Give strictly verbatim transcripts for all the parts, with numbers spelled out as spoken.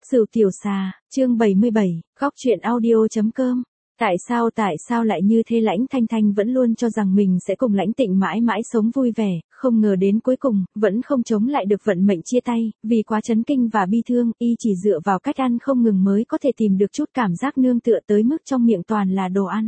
Sửu tiểu xà, chương bảy mươi bảy, góc truyện audio.com. Tại sao tại sao lại như thế? Lãnh Thanh Thanh vẫn luôn cho rằng mình sẽ cùng Lãnh Tịnh mãi mãi sống vui vẻ, không ngờ đến cuối cùng, vẫn không chống lại được vận mệnh chia tay, vì quá chấn kinh và bi thương, y chỉ dựa vào cách ăn không ngừng mới có thể tìm được chút cảm giác nương tựa tới mức trong miệng toàn là đồ ăn.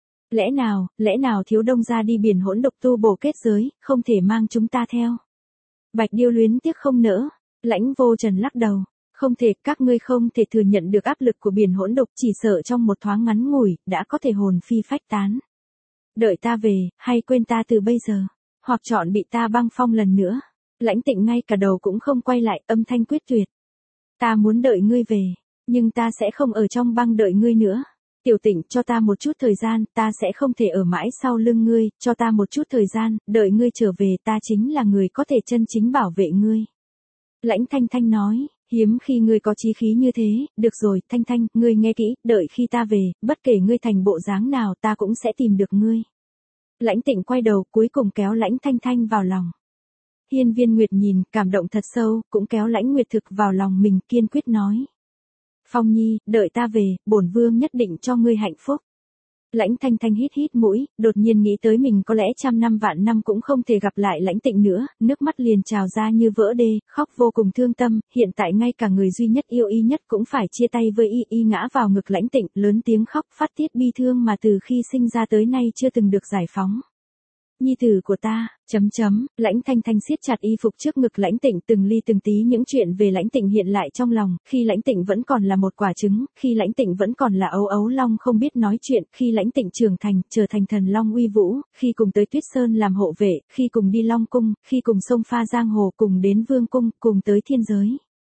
Lẽ nào, lẽ nào Thiếu Đông ra đi biển hỗn độc tu bổ kết giới, không thể mang chúng ta theo? Bạch Điêu luyến tiếc không nỡ. Lãnh Vô Trần lắc đầu. Không thể, các ngươi không thể thừa nhận được áp lực của biển hỗn độc, chỉ sợ trong một thoáng ngắn ngủi, đã có thể hồn phi phách tán. Đợi ta về, hay quên ta từ bây giờ, hoặc chọn bị ta băng phong lần nữa. Lãnh Tịnh ngay cả đầu cũng không quay lại, âm thanh quyết tuyệt. Ta muốn đợi ngươi về, nhưng ta sẽ không ở trong băng đợi ngươi nữa. Tiểu Tịnh, cho ta một chút thời gian, ta sẽ không thể ở mãi sau lưng ngươi, cho ta một chút thời gian, đợi ngươi trở về ta chính là người có thể chân chính bảo vệ ngươi. Lãnh Thanh Thanh nói. Hiếm khi ngươi có chí khí như thế, được rồi, Thanh Thanh, ngươi nghe kỹ, đợi khi ta về, bất kể ngươi thành bộ dáng nào ta cũng sẽ tìm được ngươi. Lãnh Tịnh quay đầu, cuối cùng kéo Lãnh Thanh Thanh vào lòng. Hiên Viên Nguyệt nhìn, cảm động thật sâu, cũng kéo Lãnh Nguyệt Thực vào lòng mình, kiên quyết nói. Phong Nhi, đợi ta về, bổn vương nhất định cho ngươi hạnh phúc. Lãnh Thanh Thanh hít hít mũi, đột nhiên nghĩ tới mình có lẽ trăm năm vạn năm cũng không thể gặp lại Lãnh Tịnh nữa, nước mắt liền trào ra như vỡ đê, khóc vô cùng thương tâm, hiện tại ngay cả người duy nhất yêu y nhất cũng phải chia tay với y, y ngã vào ngực Lãnh Tịnh, lớn tiếng khóc, phát tiết bi thương mà từ khi sinh ra tới nay chưa từng được giải phóng. Nhi tử của ta, chấm chấm, Lãnh Thanh Thanh siết chặt y phục trước ngực Lãnh Tịnh, từng ly từng tí những chuyện về Lãnh Tịnh hiện lại trong lòng, khi Lãnh Tịnh vẫn còn là một quả trứng, khi Lãnh Tịnh vẫn còn là ấu ấu long không biết nói chuyện, khi Lãnh Tịnh trưởng thành, trở thành thần long uy vũ, khi cùng tới Tuyết Sơn làm hộ vệ, khi cùng đi Long Cung, khi cùng sông pha giang hồ, cùng đến Vương Cung, cùng tới thiên giới.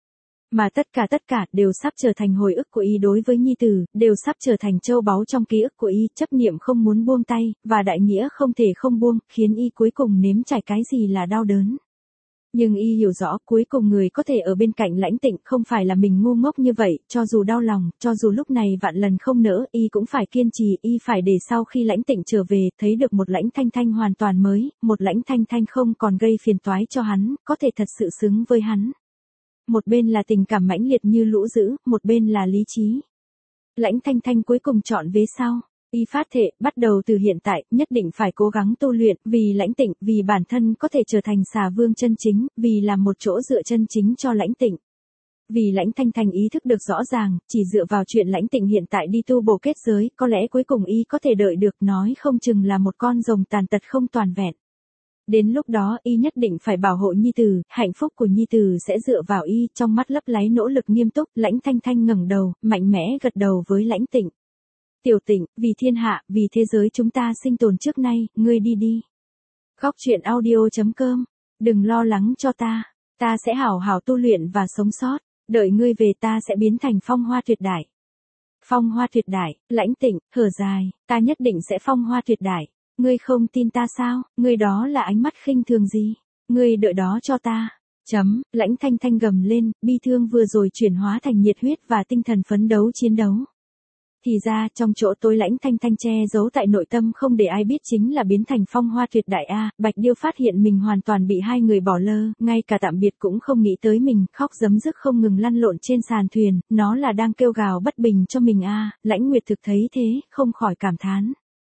Mà tất cả tất cả đều sắp trở thành hồi ức của y đối với nhi tử, đều sắp trở thành châu báu trong ký ức của y, chấp niệm không muốn buông tay, và đại nghĩa không thể không buông, khiến y cuối cùng nếm trải cái gì là đau đớn. Nhưng y hiểu rõ cuối cùng người có thể ở bên cạnh Lãnh Tịnh không phải là mình ngu ngốc như vậy, cho dù đau lòng, cho dù lúc này vạn lần không nỡ, y cũng phải kiên trì, y phải để sau khi Lãnh Tịnh trở về, thấy được một Lãnh Thanh Thanh hoàn toàn mới, một Lãnh Thanh Thanh không còn gây phiền toái cho hắn, có thể thật sự xứng với hắn. Một bên là tình cảm mãnh liệt như lũ dữ, một bên là lý trí. Lãnh Thanh Thanh cuối cùng chọn vế sau. Y phát thệ, bắt đầu từ hiện tại, nhất định phải cố gắng tu luyện, vì Lãnh Tịnh, vì bản thân có thể trở thành xà vương chân chính, vì làm một chỗ dựa chân chính cho Lãnh Tịnh. Vì Lãnh Thanh Thanh ý thức được rõ ràng, chỉ dựa vào chuyện Lãnh Tịnh hiện tại đi tu bổ kết giới, có lẽ cuối cùng y có thể đợi được, nói không chừng là một con rồng tàn tật không toàn vẹn. Đến lúc đó y nhất định phải bảo hộ nhi tử, hạnh phúc của nhi tử sẽ dựa vào y, trong mắt lấp láy nỗ lực nghiêm túc, Lãnh Thanh Thanh ngẩng đầu, mạnh mẽ gật đầu với Lãnh Tịnh. Tiểu Tịnh, vì thiên hạ, vì thế giới chúng ta sinh tồn trước nay, ngươi đi đi. Góc truyện audio.com, đừng lo lắng cho ta, ta sẽ hảo hảo tu luyện và sống sót, đợi ngươi về ta sẽ biến thành phong hoa tuyệt đại. Phong hoa tuyệt đại, Lãnh Tịnh, thở dài, ta nhất định sẽ phong hoa tuyệt đại. Ngươi không tin ta sao, ngươi đó là ánh mắt khinh thường gì, ngươi đợi đó cho ta. Chấm, Lãnh Thanh Thanh gầm lên, bi thương vừa rồi chuyển hóa thành nhiệt huyết và tinh thần phấn đấu chiến đấu. Thì ra, trong chỗ tối Lãnh Thanh Thanh che giấu tại nội tâm không để ai biết chính là biến thành phong hoa tuyệt đại a. Bạch Điêu phát hiện mình hoàn toàn bị hai người bỏ lơ, ngay cả tạm biệt cũng không nghĩ tới mình, khóc giấm dứt không ngừng lăn lộn trên sàn thuyền, nó là đang kêu gào bất bình cho mình a. Lãnh Nguyệt Thực thấy thế, không khỏi cảm thán.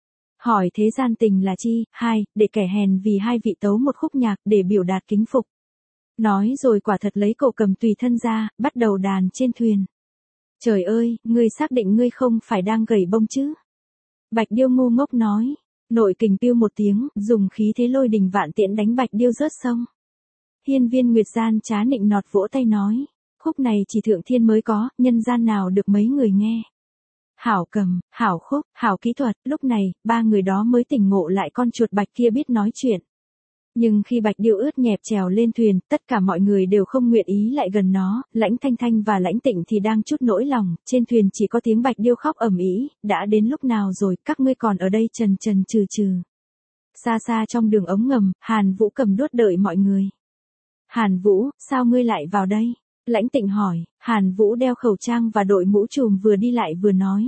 Hỏi thế gian tình là chi, hai, để kẻ hèn vì hai vị tấu một khúc nhạc để biểu đạt kính phục. Nói rồi quả thật lấy cổ cầm tùy thân ra, bắt đầu đàn trên thuyền. Trời ơi, ngươi xác định ngươi không phải đang gẩy bông chứ? Bạch Điêu ngu ngốc nói. Nội kình piu một tiếng, dùng khí thế lôi đình vạn tiễn đánh Bạch Điêu rớt sông. Hiên Viên Nguyệt gian trá nịnh nọt vỗ tay nói. Khúc này chỉ thượng thiên mới có, nhân gian nào được mấy người nghe. Hảo cầm, hảo khúc, hảo kỹ thuật, lúc này, ba người đó mới tỉnh ngộ lại con chuột bạch kia biết nói chuyện. Nhưng khi Bạch Điêu ướt nhẹp trèo lên thuyền, tất cả mọi người đều không nguyện ý lại gần nó, Lãnh Thanh Thanh và Lãnh Tịnh thì đang chút nỗi lòng, trên thuyền chỉ có tiếng Bạch Điêu khóc ầm ĩ, đã đến lúc nào rồi, các ngươi còn ở đây trần trần trừ trừ. Xa xa trong đường ống ngầm, Hàn Vũ cầm đuốt đợi mọi người. Hàn Vũ, sao ngươi lại vào đây? Lãnh Tịnh hỏi, Hàn Vũ đeo khẩu trang và đội mũ trùm vừa đi lại vừa nói.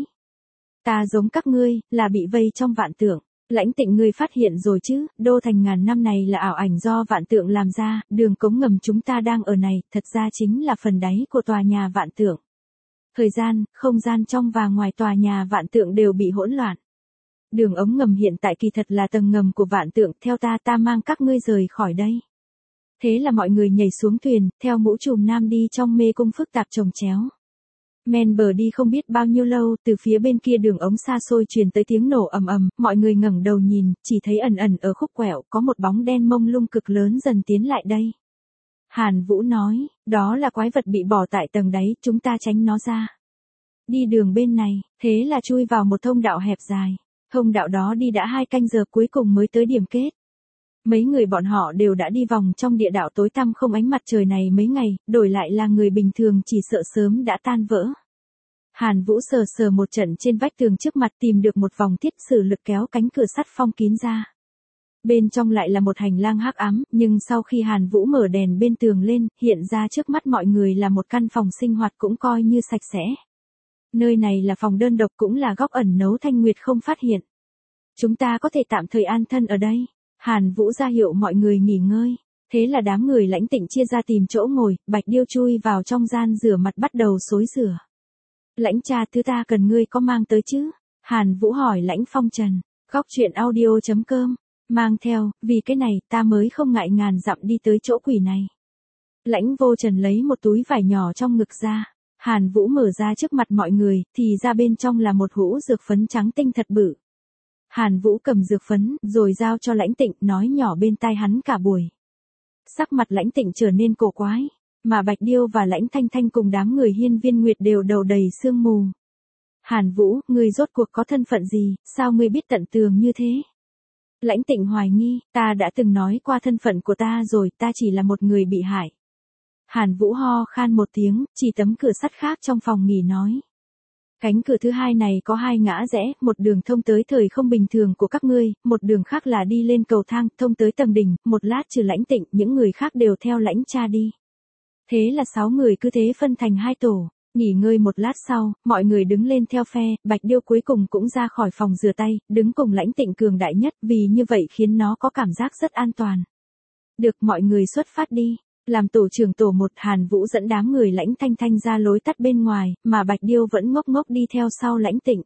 Ta giống các ngươi, là bị vây trong vạn tượng. Lãnh Tịnh ngươi phát hiện rồi chứ, đô thành ngàn năm này là ảo ảnh do vạn tượng làm ra, đường cống ngầm chúng ta đang ở này, thật ra chính là phần đáy của tòa nhà vạn tượng. Thời gian, không gian trong và ngoài tòa nhà vạn tượng đều bị hỗn loạn. Đường ống ngầm hiện tại kỳ thật là tầng ngầm của vạn tượng, theo ta ta mang các ngươi rời khỏi đây. Thế là mọi người nhảy xuống thuyền, theo mũ trùm nam đi trong mê cung phức tạp chồng chéo. Men bờ đi không biết bao nhiêu lâu, từ phía bên kia đường ống xa xôi truyền tới tiếng nổ ầm ầm, mọi người ngẩng đầu nhìn, chỉ thấy ẩn ẩn ở khúc quẹo có một bóng đen mông lung cực lớn dần tiến lại đây. Hàn Vũ nói, đó là quái vật bị bỏ tại tầng đáy, chúng ta tránh nó ra. Đi đường bên này, thế là chui vào một thông đạo hẹp dài. Thông đạo đó đi đã hai canh giờ cuối cùng mới tới điểm kết. Mấy người bọn họ đều đã đi vòng trong địa đạo tối tăm không ánh mặt trời này mấy ngày, đổi lại là người bình thường chỉ sợ sớm đã tan vỡ. Hàn Vũ sờ sờ một trận trên vách tường trước mặt tìm được một vòng thiết sử lực kéo cánh cửa sắt phong kín ra. Bên trong lại là một hành lang hắc ám, nhưng sau khi Hàn Vũ mở đèn bên tường lên, hiện ra trước mắt mọi người là một căn phòng sinh hoạt cũng coi như sạch sẽ. Nơi này là phòng đơn độc cũng là góc ẩn nấu Thanh Nguyệt không phát hiện. Chúng ta có thể tạm thời an thân ở đây. Hàn Vũ ra hiệu mọi người nghỉ ngơi. Thế là đám người Lãnh Tịnh chia ra tìm chỗ ngồi, Bạch Điêu chui vào trong gian rửa mặt bắt đầu xối rửa. Lãnh cha thứ ta cần ngươi có mang tới chứ? Hàn Vũ hỏi Lãnh Phong Trần. Góc truyện audio chấm com. Mang theo, vì cái này ta mới không ngại ngàn dặm đi tới chỗ quỷ này. Lãnh Vô Trần lấy một túi vải nhỏ trong ngực ra. Hàn Vũ mở ra trước mặt mọi người, thì ra bên trong là một hũ dược phấn trắng tinh thật bự. Hàn Vũ cầm dược phấn, rồi giao cho Lãnh Tịnh, nói nhỏ bên tai hắn cả buổi. Sắc mặt Lãnh Tịnh trở nên cổ quái, mà Bạch Điêu và Lãnh Thanh Thanh cùng đám người Hiên Viên Nguyệt đều đầu đầy sương mù. Hàn Vũ, ngươi rốt cuộc có thân phận gì, sao ngươi biết tận tường như thế? Lãnh Tịnh hoài nghi, ta đã từng nói qua thân phận của ta rồi, ta chỉ là một người bị hại. Hàn Vũ ho khan một tiếng, chỉ tấm cửa sắt khác trong phòng nghỉ nói. Cánh cửa thứ hai này có hai ngã rẽ, một đường thông tới thời không bình thường của các ngươi, một đường khác là đi lên cầu thang, thông tới tầng đỉnh, một lát trừ Lãnh Tịnh, những người khác đều theo Lãnh cha đi. Thế là sáu người cứ thế phân thành hai tổ, nghỉ ngơi một lát sau, mọi người đứng lên theo phe, Bạch Điêu cuối cùng cũng ra khỏi phòng rửa tay, đứng cùng Lãnh Tịnh cường đại nhất, vì như vậy khiến nó có cảm giác rất an toàn. Được, mọi người xuất phát đi. Làm tổ trưởng tổ một, Hàn Vũ dẫn đám người Lãnh Thanh Thanh ra lối tắt bên ngoài, mà Bạch Điêu vẫn ngốc ngốc đi theo sau Lãnh Tịnh.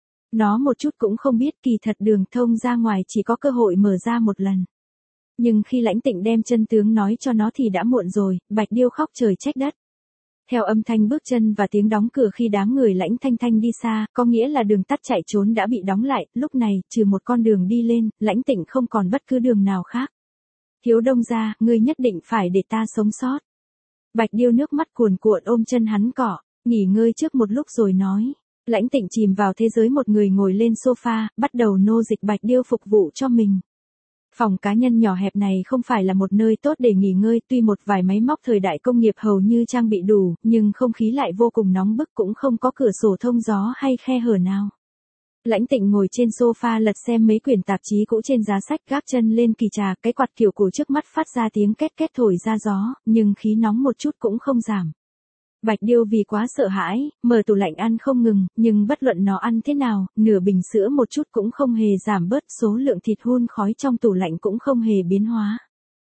Nó một chút cũng không biết kỳ thật đường thông ra ngoài chỉ có cơ hội mở ra một lần. Nhưng khi Lãnh Tịnh đem chân tướng nói cho nó thì đã muộn rồi, Bạch Điêu khóc trời trách đất. Theo âm thanh bước chân và tiếng đóng cửa khi đám người Lãnh Thanh Thanh đi xa, có nghĩa là đường tắt chạy trốn đã bị đóng lại, lúc này, trừ một con đường đi lên, Lãnh Tịnh không còn bất cứ đường nào khác. Thiếu Đông gia, ngươi nhất định phải để ta sống sót. Bạch Điêu nước mắt cuồn cuộn ôm chân hắn cỏ, nghỉ ngơi trước một lúc rồi nói. Lãnh Tịnh chìm vào thế giới một người ngồi lên sofa, bắt đầu nô dịch Bạch Điêu phục vụ cho mình. Phòng cá nhân nhỏ hẹp này không phải là một nơi tốt để nghỉ ngơi, tuy một vài máy móc thời đại công nghiệp hầu như trang bị đủ, nhưng không khí lại vô cùng nóng bức, cũng không có cửa sổ thông gió hay khe hở nào. Lãnh Tịnh ngồi trên sofa lật xem mấy quyển tạp chí cũ trên giá sách, gác chân lên kỳ trà, cái quạt kiểu cổ trước mắt phát ra tiếng két két thổi ra gió, nhưng khí nóng một chút cũng không giảm. Bạch Điêu vì quá sợ hãi, mở tủ lạnh ăn không ngừng, nhưng bất luận nó ăn thế nào, nửa bình sữa một chút cũng không hề giảm bớt, số lượng thịt hun khói trong tủ lạnh cũng không hề biến hóa.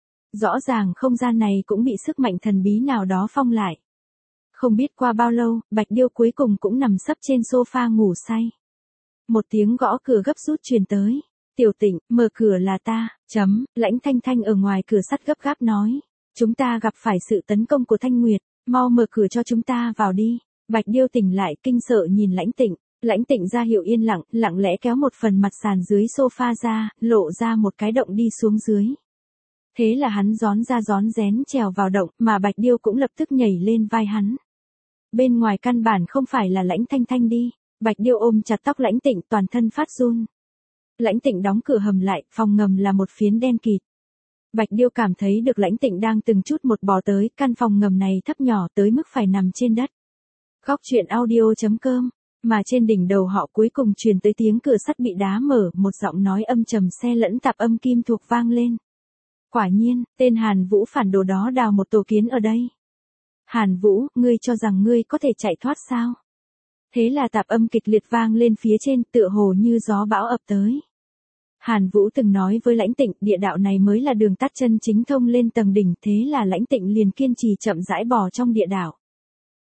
Rõ ràng không gian này cũng bị sức mạnh thần bí nào đó phong lại. Không biết qua bao lâu, Bạch Điêu cuối cùng cũng nằm sấp trên sofa ngủ say. Một tiếng gõ cửa gấp rút truyền tới. Tiểu Tịnh, mở cửa là ta, chấm, Lãnh Thanh Thanh ở ngoài cửa sắt gấp gáp nói. Chúng ta gặp phải sự tấn công của Thanh Nguyệt, mau mở cửa cho chúng ta vào đi. Bạch Điêu tỉnh lại kinh sợ nhìn Lãnh Tịnh, Lãnh Tịnh ra hiệu yên lặng, lặng lẽ kéo một phần mặt sàn dưới sofa ra, lộ ra một cái động đi xuống dưới. Thế là hắn gión ra gión rén trèo vào động, mà Bạch Điêu cũng lập tức nhảy lên vai hắn. Bên ngoài căn bản không phải là Lãnh Thanh Thanh đi. Bạch Điêu ôm chặt tóc Lãnh Tịnh, toàn thân phát run. Lãnh Tịnh đóng cửa hầm lại, phòng ngầm là một phiến đen kịt. Bạch Điêu cảm thấy được Lãnh Tịnh đang từng chút một bò tới, căn phòng ngầm này thấp nhỏ tới mức phải nằm trên đất. Góc truyện audio chấm com, mà trên đỉnh đầu họ cuối cùng truyền tới tiếng cửa sắt bị đá mở, một giọng nói âm trầm xe lẫn tạp âm kim thuộc vang lên. Quả nhiên, tên Hàn Vũ phản đồ đó đào một tổ kiến ở đây. Hàn Vũ, ngươi cho rằng ngươi có thể chạy thoát sao? Thế là tạp âm kịch liệt vang lên phía trên, tựa hồ như gió bão ập tới. Hàn Vũ từng nói với Lãnh Tịnh, địa đạo này mới là đường tắt chân chính thông lên tầng đỉnh, thế là Lãnh Tịnh liền kiên trì chậm rãi bò trong địa đạo.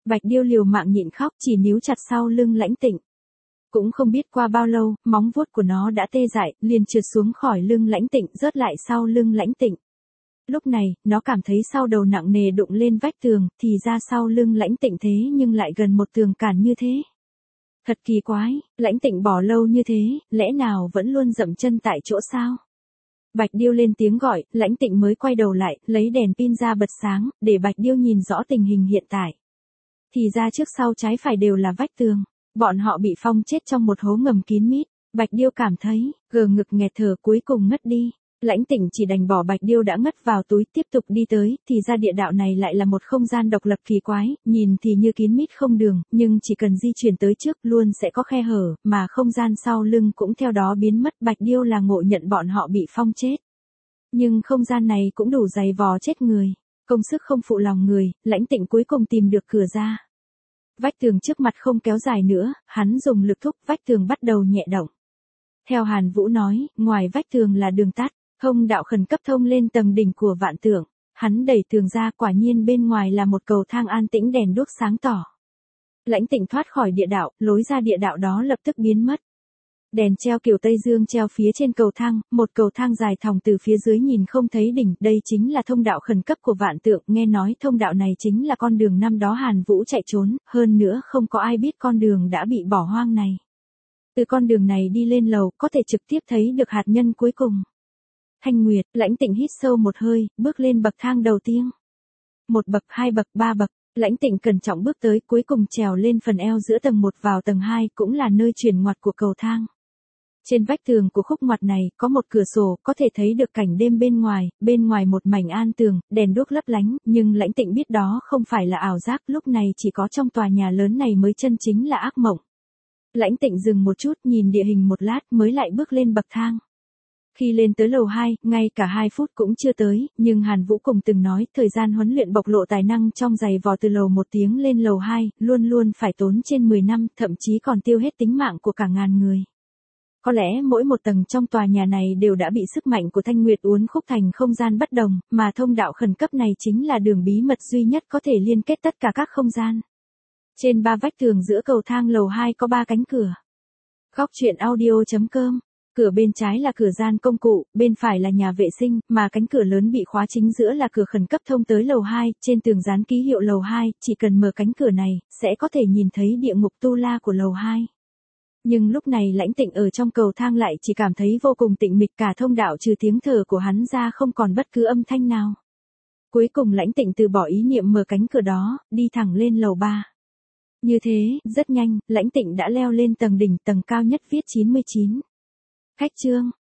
Bạch Điêu liều mạng nhịn khóc, chỉ níu chặt sau lưng Lãnh Tịnh. Cũng không biết qua bao lâu, móng vuốt của nó đã tê dại, liền trượt xuống khỏi lưng Lãnh Tịnh, rớt lại sau lưng Lãnh Tịnh. Lúc này, nó cảm thấy sau đầu nặng nề đụng lên vách tường, thì ra sau lưng Lãnh Tịnh thế nhưng lại gần một tường cản như thế. Thật kỳ quái, Lãnh Tịnh bỏ lâu như thế, lẽ nào vẫn luôn dậm chân tại chỗ sao? Bạch Điêu lên tiếng gọi, Lãnh Tịnh mới quay đầu lại, lấy đèn pin ra bật sáng, để Bạch Điêu nhìn rõ tình hình hiện tại. Thì ra trước sau trái phải đều là vách tường. Bọn họ bị phong chết trong một hố ngầm kín mít. Bạch Điêu cảm thấy, gờ ngực nghẹt thở cuối cùng ngất đi. Lãnh Tịnh chỉ đành bỏ Bạch Điêu đã ngất vào túi tiếp tục đi tới, thì ra địa đạo này lại là một không gian độc lập kỳ quái, nhìn thì như kín mít không đường, nhưng chỉ cần di chuyển tới trước luôn sẽ có khe hở, mà không gian sau lưng cũng theo đó biến mất. Bạch Điêu là ngộ nhận bọn họ bị phong chết. Nhưng không gian này cũng đủ dày vò chết người. Công sức không phụ lòng người, Lãnh Tịnh cuối cùng tìm được cửa ra. Vách tường trước mặt không kéo dài nữa, hắn dùng lực thúc vách tường bắt đầu nhẹ động. Theo Hàn Vũ nói, ngoài vách tường là đường tắt, thông đạo khẩn cấp thông lên tầng đỉnh của vạn tượng. Hắn đẩy tường ra, quả nhiên bên ngoài là một cầu thang an tĩnh đèn đuốc sáng tỏ. Lãnh Tịnh thoát khỏi địa đạo, lối ra địa đạo đó lập tức biến mất. Đèn treo kiểu Tây Dương treo phía trên cầu thang, một cầu thang dài thòng từ phía dưới nhìn không thấy đỉnh, đây chính là thông đạo khẩn cấp của vạn tượng, nghe nói thông đạo này chính là con đường năm đó Hàn Vũ chạy trốn, hơn nữa không có ai biết con đường đã bị bỏ hoang này. Từ con đường này đi lên lầu, có thể trực tiếp thấy được hạt nhân cuối cùng. Thanh Nguyệt, Lãnh Tịnh hít sâu một hơi, bước lên bậc thang đầu tiên. Một bậc, hai bậc, ba bậc, Lãnh Tịnh cẩn trọng bước tới, cuối cùng trèo lên phần eo giữa tầng một vào tầng hai, cũng là nơi chuyển ngoặt của cầu thang. Trên vách tường của khúc ngoặt này, có một cửa sổ, có thể thấy được cảnh đêm bên ngoài, bên ngoài một mảnh an tường, đèn đuốc lấp lánh, nhưng Lãnh Tịnh biết đó không phải là ảo giác, lúc này chỉ có trong tòa nhà lớn này mới chân chính là ác mộng. Lãnh Tịnh dừng một chút, nhìn địa hình một lát, mới lại bước lên bậc thang. Khi lên tới lầu hai, ngay cả hai phút cũng chưa tới, nhưng Hàn Vũ cùng từng nói, thời gian huấn luyện bộc lộ tài năng trong giày vò từ lầu một tiếng lên lầu hai, luôn luôn phải tốn trên mười năm, thậm chí còn tiêu hết tính mạng của cả ngàn người. Có lẽ mỗi một tầng trong tòa nhà này đều đã bị sức mạnh của Thanh Nguyệt uốn khúc thành không gian bất đồng, mà thông đạo khẩn cấp này chính là đường bí mật duy nhất có thể liên kết tất cả các không gian. Trên ba vách tường giữa cầu thang lầu hai có ba cánh cửa. Góc truyện audio chấm com. Cửa bên trái là cửa gian công cụ, bên phải là nhà vệ sinh, mà cánh cửa lớn bị khóa chính giữa là cửa khẩn cấp thông tới lầu hai, trên tường dán ký hiệu lầu hai, chỉ cần mở cánh cửa này, sẽ có thể nhìn thấy địa ngục tu la của lầu hai. Nhưng lúc này Lãnh Tịnh ở trong cầu thang lại chỉ cảm thấy vô cùng tĩnh mịch, cả thông đạo trừ tiếng thở của hắn ra không còn bất cứ âm thanh nào. Cuối cùng Lãnh Tịnh từ bỏ ý niệm mở cánh cửa đó, đi thẳng lên lầu ba. Như thế, rất nhanh, Lãnh Tịnh đã leo lên tầng đỉnh, tầng cao nhất viết chín mươi chín. Khách chương,